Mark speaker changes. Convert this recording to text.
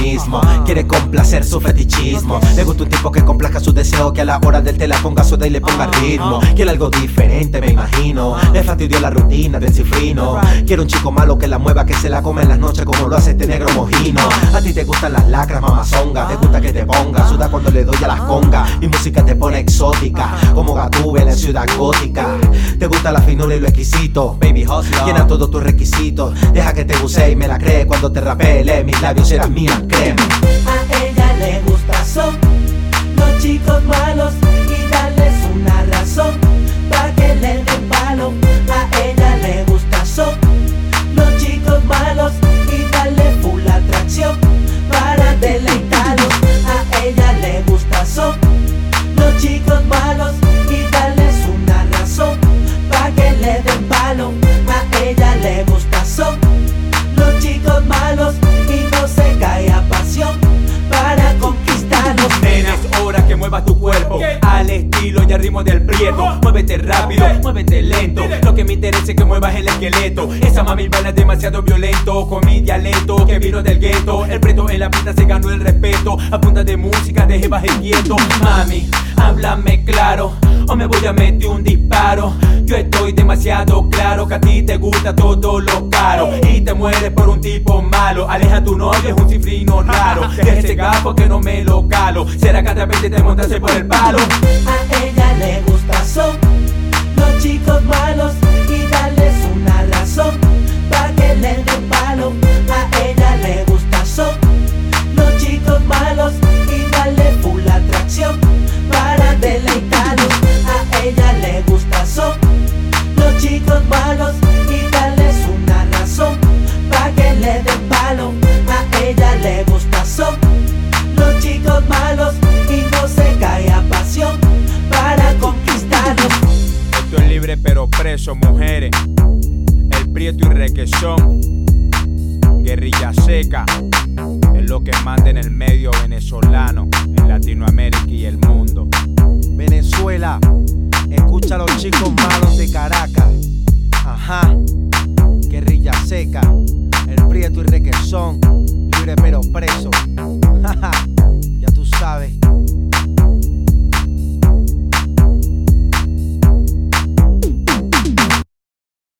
Speaker 1: mismo. Quiere complacer su fetichismo. Le gusta un tipo que complazca sus deseos, que a la hora del té la ponga soda y le ponga ritmo. Quiere algo diferente, me imagino. Le fastidió la rutina del cifrino. Quiere un chico malo que la mueva, que se la come en las noches como lo hace este negro mojino. A ti te gustan las lacras, mamazonga. Te gusta que te ponga, suda cuando le doy a las congas. Mi música te pone exótica, como Gatúbela en la ciudad gótica. Te gusta la finura y lo exquisito, baby hustler. Llena todos tus requisitos. Deja que te use y me la cree cuando te rapele. Mis labios eran mías, créeme.
Speaker 2: A ella le gusta son los chicos malos y darles una razón pa' que le den palo. A ella le gusta son los chicos malos y darle full atracción para deleitarlos. A ella le gusta son los chicos malos y darles una razón pa' que le den palo. A ella le gusta son los chicos malos y no se cae a pasión para conquistarlos.
Speaker 3: Nena, es hora que muevas tu cuerpo al estilo y al ritmo del Prieto. Muévete rápido, muévete lento. Lo que me interesa es que muevas el esqueleto. Esa mami baila demasiado violento, con mi dialecto que vino del gueto. El Prieto en la pista se ganó el respeto. A punta de música de jevas quieto. Mami, háblame claro o me voy a meter un disparo. Yo estoy demasiado claro que a ti te gusta todo lo caro y te mueres por un tipo malo. Aleja a tu novio, es un cifrino raro. De ese gafo que no me lo calo. Será que de repente te montaste por el palo.
Speaker 2: A ella le gusta son los chicos malos y darles una razón pa' que le den palo. A ella le gusta son los chicos malos y darle full atracción para deleitarlos. A ella le gusta son los chicos malos y darles una razón pa' que le den palo. A ella le gusta son los chicos malos y no se cae a pasión para conquistarlos.
Speaker 3: Esto es libre pero preso, mujeres. El Prieto y Requesón. Guerrilla seca. Es lo que manda en el medio venezolano, en Latinoamérica y el mundo.
Speaker 1: Venezuela, escucha a los chicos malos de Caracas. Ajá, Guerrilla seca, el Prieto y Requesón, libre pero preso.